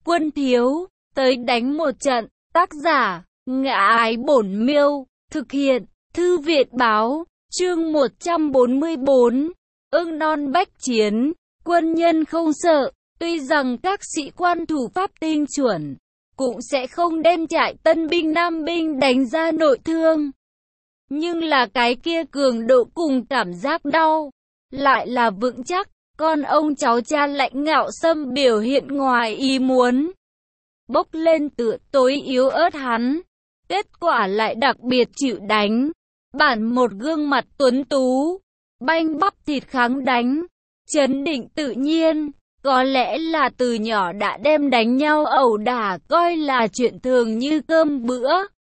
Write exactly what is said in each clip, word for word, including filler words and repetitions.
Quân thiếu, tới đánh một trận. Tác giả, Ngã Ái Bổn Miêu. Thực hiện, Thư Viện Báo. Chương một trăm bốn mươi bốn. Ưng non bách chiến. Quân nhân không sợ. Tuy rằng các sĩ quan thủ pháp tinh chuẩn, cũng sẽ không đem trại tân binh nam binh đánh ra nội thương. Nhưng là cái kia cường độ cùng cảm giác đau, lại là vững chắc. Con ông cháu cha lạnh ngạo xâm biểu hiện ngoài ý muốn, bốc lên tựa tối yếu ớt hắn. Kết quả lại đặc biệt chịu đánh. Bản một gương mặt tuấn tú, banh bắp thịt kháng đánh, trấn định tự nhiên. Có lẽ là từ nhỏ đã đem đánh nhau ẩu đả coi là chuyện thường như cơm bữa.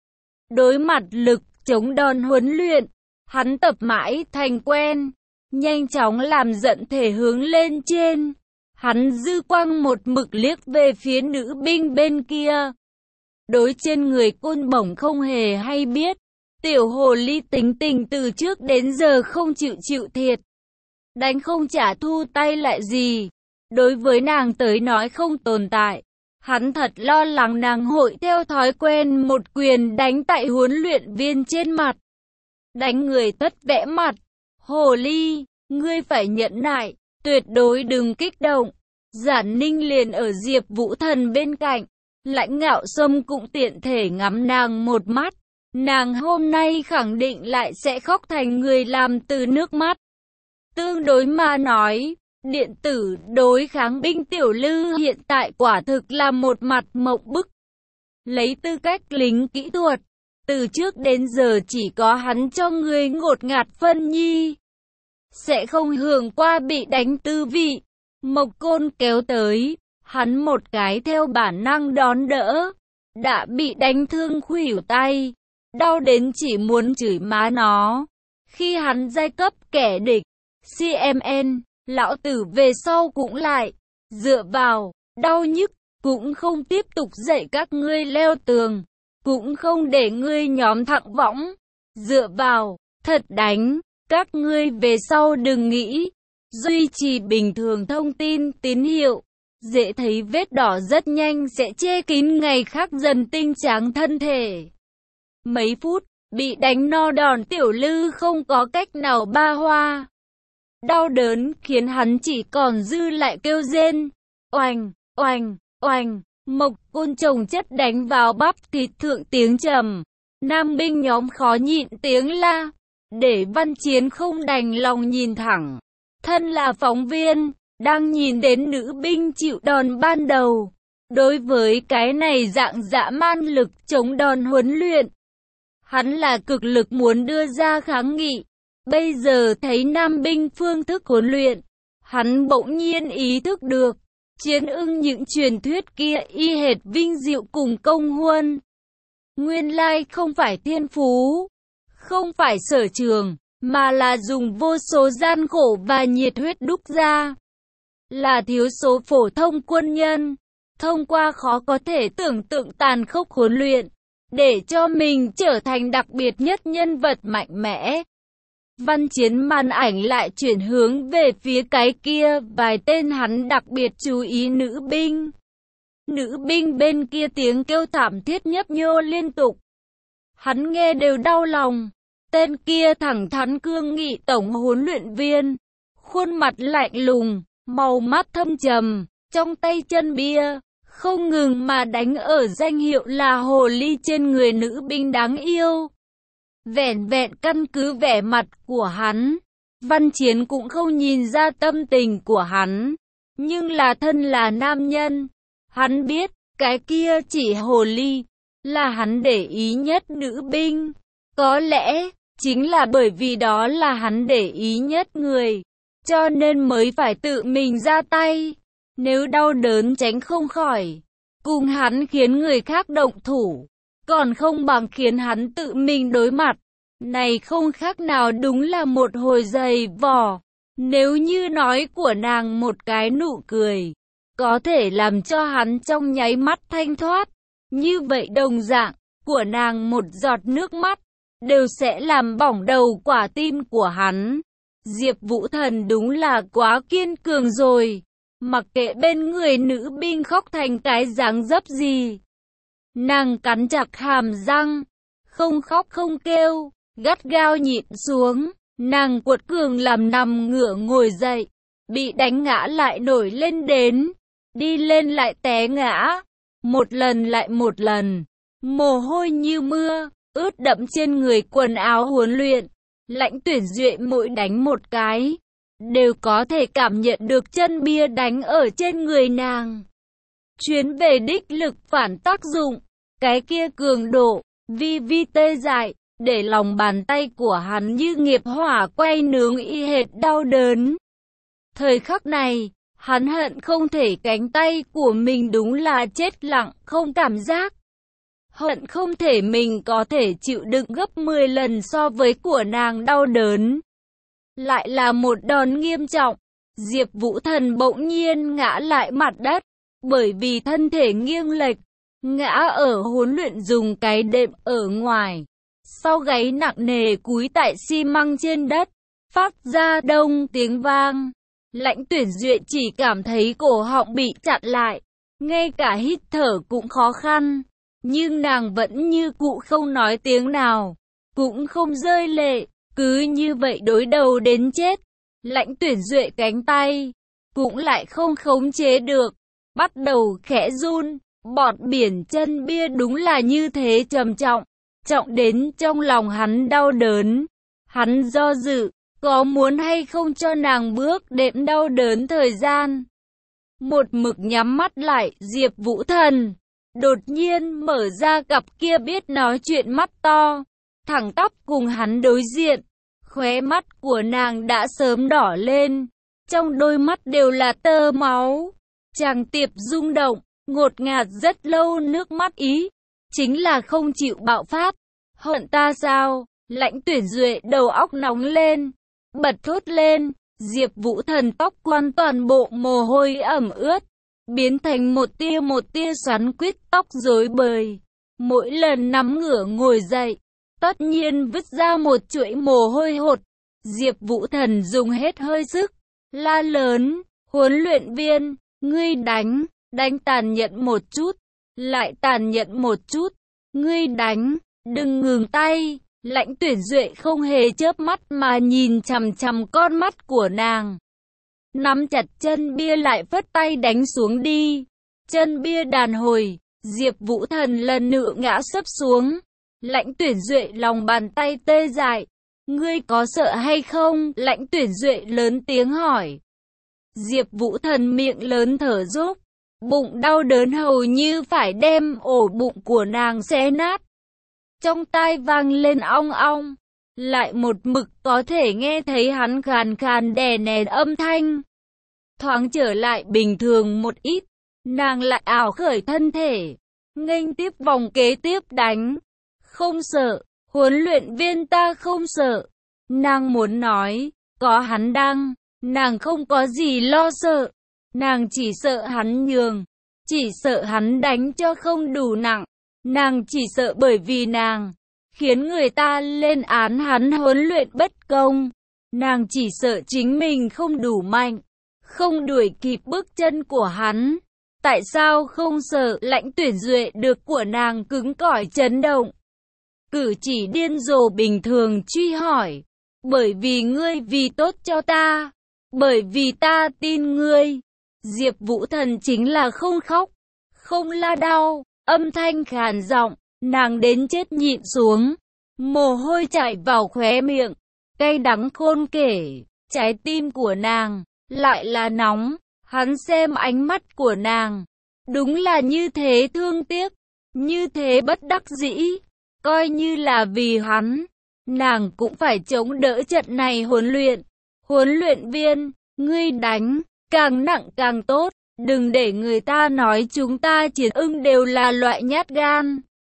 Đối mặt lực chống đòn huấn luyện, hắn tập mãi thành quen, nhanh chóng làm giận thể hướng lên trên. Hắn dư quang một mực liếc về phía nữ binh bên kia. Đối trên người côn bổng không hề hay biết. Tiểu hồ ly tính tình từ trước đến giờ không chịu chịu thiệt. Đánh không trả thu tay lại gì. Đối với nàng tới nói không tồn tại. Hắn thật lo lắng nàng hội theo thói quen một quyền đánh tại huấn luyện viên trên mặt. Đánh người tất vẽ mặt. Hồ ly, ngươi phải nhẫn nại, tuyệt đối đừng kích động. Giản Ninh liền ở Diệp Vũ Thần bên cạnh. Lãnh Ngạo Sâm cũng tiện thể ngắm nàng một mắt. Nàng hôm nay khẳng định lại sẽ khóc thành người làm từ nước mắt. Tương đối mà nói, điện tử đối kháng binh tiểu lư hiện tại quả thực là một mặt mộng bức. Lấy tư cách lính kỹ thuật, từ trước đến giờ chỉ có hắn cho người ngột ngạt phân nhi. Sẽ không hưởng qua bị đánh tư vị. Mộc Côn kéo tới, hắn một cái theo bản năng đón đỡ. Đã bị đánh thương khuỷu tay, đau đến chỉ muốn chửi má nó. Khi hắn giai cấp kẻ địch, xê em en, lão tử về sau cũng lại, dựa vào, đau nhức, cũng không tiếp tục dạy các ngươi leo tường, cũng không để ngươi nhóm thẳng võng, dựa vào, thật đánh, các ngươi về sau đừng nghĩ, duy trì bình thường thông tin tín hiệu, dễ thấy vết đỏ rất nhanh sẽ che kín ngày khác dần tinh tráng thân thể. Mấy phút, bị đánh no đòn tiểu lư không có cách nào ba hoa. Đau đớn khiến hắn chỉ còn dư lại kêu rên. Oành, oành, oành, Mộc Côn chồng chất đánh vào bắp thịt thượng tiếng trầm. Nam binh nhóm khó nhịn tiếng la. Để Văn Chiến không đành lòng nhìn thẳng. Thân là phóng viên, đang nhìn đến nữ binh chịu đòn ban đầu. Đối với cái này dạng dã man lực chống đòn huấn luyện, hắn là cực lực muốn đưa ra kháng nghị. Bây giờ thấy nam binh phương thức huấn luyện, hắn bỗng nhiên ý thức được, Chiến Ưng những truyền thuyết kia y hệt vinh diệu cùng công huân. Nguyên lai không phải thiên phú, không phải sở trường, mà là dùng vô số gian khổ và nhiệt huyết đúc ra. Là thiếu số phổ thông quân nhân, thông qua khó có thể tưởng tượng tàn khốc huấn luyện, để cho mình trở thành đặc biệt nhất nhân vật mạnh mẽ. Văn Chiến màn ảnh lại chuyển hướng về phía cái kia vài tên hắn đặc biệt chú ý nữ binh. Nữ binh bên kia tiếng kêu thảm thiết nhấp nhô liên tục. Hắn nghe đều đau lòng. Tên kia thẳng thắn cương nghị tổng huấn luyện viên, khuôn mặt lạnh lùng, màu mắt thâm trầm, trong tay chân bia, không ngừng mà đánh ở danh hiệu là hồ ly trên người nữ binh đáng yêu. Vẻn vẹn căn cứ vẻ mặt của hắn, Văn Chiến cũng không nhìn ra tâm tình của hắn. Nhưng là thân là nam nhân, hắn biết, cái kia chỉ hồ ly, là hắn để ý nhất nữ binh. Có lẽ, chính là bởi vì đó là hắn để ý nhất người, cho nên mới phải tự mình ra tay. Nếu đau đớn tránh không khỏi, cùng hắn khiến người khác động thủ, còn không bằng khiến hắn tự mình đối mặt. Này không khác nào đúng là một hồi giày vò. Nếu như nói của nàng một cái nụ cười, có thể làm cho hắn trong nháy mắt thanh thoát, như vậy đồng dạng, của nàng một giọt nước mắt, đều sẽ làm bỏng đầu quả tim của hắn. Diệp Vũ Thần đúng là quá kiên cường rồi. mặc kệ bên người nữ binh khóc thành cái dáng dấp gì. Nàng cắn chặt hàm răng, không khóc không kêu, gắt gao nhịn xuống. Nàng quật cường làm nằm ngửa ngồi dậy, bị đánh ngã lại nổi lên đến, đi lên lại té ngã, một lần lại một lần, mồ hôi như mưa, ướt đẫm trên người quần áo huấn luyện. Lãnh Tuyển Duệ mỗi đánh một cái, đều có thể cảm nhận được chân bia đánh ở trên người nàng. Chuyến về đích lực phản tác dụng, cái kia cường độ, vi vi tê dại, để lòng bàn tay của hắn như nghiệp hỏa quay nướng y hệt đau đớn. Thời khắc này, hắn hận không thể cánh tay của mình đúng là chết lặng, không cảm giác. Hận không thể mình có thể chịu đựng gấp mười lần so với của nàng đau đớn. Lại là một đòn nghiêm trọng, Diệp Vũ Thần bỗng nhiên ngã lại mặt đất, bởi vì thân thể nghiêng lệch, ngã ở huấn luyện dùng cái đệm ở ngoài. Sau gáy nặng nề cúi tại xi măng trên đất, phát ra đông tiếng vang. Lãnh Tuyển Duệ chỉ cảm thấy cổ họng bị chặn lại, ngay cả hít thở cũng khó khăn. Nhưng nàng vẫn như cũ không nói tiếng nào, cũng không rơi lệ, cứ như vậy đối đầu đến chết. Lãnh Tuyển Duệ cánh tay cũng lại không khống chế được, bắt đầu khẽ run. Bọt biển chân bia đúng là như thế trầm trọng, trọng đến trong lòng hắn đau đớn. Hắn do dự, có muốn hay không cho nàng bước đệm đau đớn thời gian. Một mực nhắm mắt lại, Diệp Vũ Thần đột nhiên mở ra cặp kia biết nói chuyện mắt to, thẳng tắp cùng hắn đối diện. Khóe mắt của nàng đã sớm đỏ lên, trong đôi mắt đều là tơ máu. Chàng tiệp rung động, ngột ngạt rất lâu, nước mắt ý, chính là không chịu bạo phát. Hận ta sao? Lãnh Tuyển Duệ đầu óc nóng lên, bật thốt lên. Diệp Vũ Thần tóc quan toàn bộ mồ hôi ẩm ướt, biến thành một tia một tia xoắn quít, tóc rối bời. Mỗi lần nắm ngửa ngồi dậy, tất nhiên vứt ra một chuỗi mồ hôi hột. Diệp Vũ Thần dùng hết hơi sức, la lớn, huấn luyện viên, ngươi đánh, đánh tàn nhẫn một chút, lại tàn nhẫn một chút, ngươi đánh, đừng ngừng tay. Lãnh Tuyển Duệ không hề chớp mắt mà nhìn chằm chằm con mắt của nàng. Nắm chặt chân bia lại phất tay đánh xuống đi. Chân bia đàn hồi, Diệp Vũ Thần lần nữa ngã sấp xuống. Lãnh Tuyển Duệ lòng bàn tay tê dại. Ngươi có sợ hay không? Lãnh Tuyển Duệ lớn tiếng hỏi. Diệp Vũ Thần miệng lớn thở dốc, bụng đau đớn hầu như phải đem ổ bụng của nàng xé nát. Trong tai vang lên ong ong, lại một mực có thể nghe thấy hắn khàn khàn đè nén âm thanh. Thoáng trở lại bình thường một ít, nàng lại ảo khởi thân thể, nghênh tiếp vòng kế tiếp đánh. Không sợ, huấn luyện viên ta không sợ. Nàng muốn nói, có hắn đang, nàng không có gì lo sợ. Nàng chỉ sợ hắn nhường, chỉ sợ hắn đánh cho không đủ nặng. Nàng chỉ sợ bởi vì nàng khiến người ta lên án hắn huấn luyện bất công. Nàng chỉ sợ chính mình không đủ mạnh, không đuổi kịp bước chân của hắn. Tại sao không sợ? Lãnh Tuyển Duệ được của nàng cứng cỏi chấn động, cử chỉ điên rồ bình thường truy hỏi. Bởi vì ngươi vì tốt cho ta, bởi vì ta tin ngươi. Diệp Vũ Thần chính là không khóc, không la đau, âm thanh khàn giọng, nàng đến chết nhịn xuống, mồ hôi chảy vào khóe miệng, cay đắng khôn kể. Trái tim của nàng lại là nóng. Hắn xem ánh mắt của nàng, đúng là như thế thương tiếc, như thế bất đắc dĩ. Coi như là vì hắn, nàng cũng phải chống đỡ trận này huấn luyện. Huấn luyện viên, ngươi đánh, càng nặng càng tốt. Đừng để người ta nói chúng ta chiến ưng đều là loại nhát gan.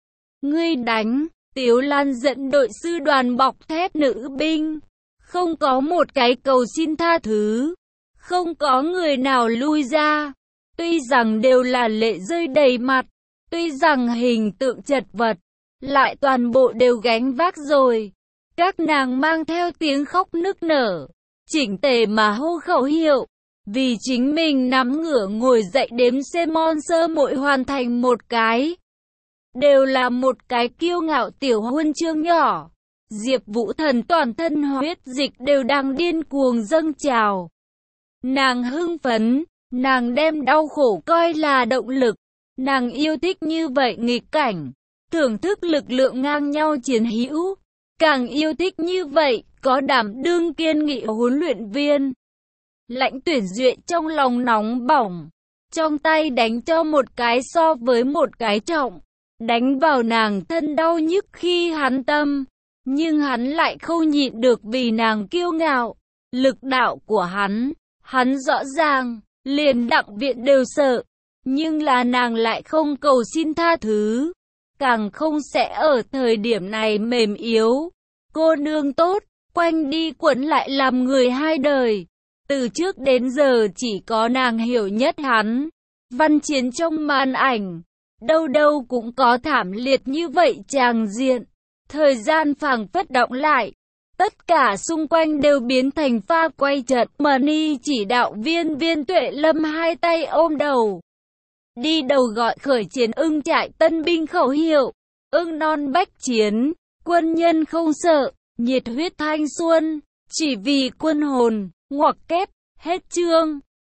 Ngươi đánh. Tiếu Lan dẫn đội sư đoàn bọc thép nữ binh, không có một cái cầu xin tha thứ, không có người nào lui ra. Tuy rằng đều là lệ rơi đầy mặt, tuy rằng hình tượng chật vật, lại toàn bộ đều gánh vác rồi. Các nàng mang theo tiếng khóc nức nở, chỉnh tề mà hô khẩu hiệu. Vì chính mình nắm ngửa ngồi dậy đếm xem mon sơ mỗi hoàn thành một cái. Đều là một cái kiêu ngạo tiểu huân chương nhỏ. Diệp Vũ Thần toàn thân huyết dịch đều đang điên cuồng dâng trào. Nàng hưng phấn, nàng đem đau khổ coi là động lực. Nàng yêu thích như vậy nghịch cảnh, thưởng thức lực lượng ngang nhau chiến hữu. Càng yêu thích như vậy, có đảm đương kiên nghị huấn luyện viên. Lãnh Tuyển Duệ trong lòng nóng bỏng, trong tay đánh cho một cái so với một cái trọng, đánh vào nàng thân đau nhức khi hắn tâm, nhưng hắn lại không nhịn được vì nàng kiêu ngạo, lực đạo của hắn, hắn rõ ràng, liền Đặng Viện đều sợ, nhưng là nàng lại không cầu xin tha thứ, càng không sẽ ở thời điểm này mềm yếu. Cô nương tốt, quanh đi quẩn lại làm người hai đời. Từ trước đến giờ chỉ có nàng hiểu nhất hắn. Văn chiến trong màn ảnh, đâu đâu cũng có thảm liệt như vậy tràng diện. Thời gian phảng phất động lại, tất cả xung quanh đều biến thành pha quay chật. Mani chỉ đạo viên Viên Tuệ Lâm hai tay ôm đầu, đi đầu gọi khởi chiến ưng trại tân binh khẩu hiệu. Ưng non bách chiến, quân nhân không sợ, nhiệt huyết thanh xuân, chỉ vì quân hồn. Ngoặc kép, hết chương.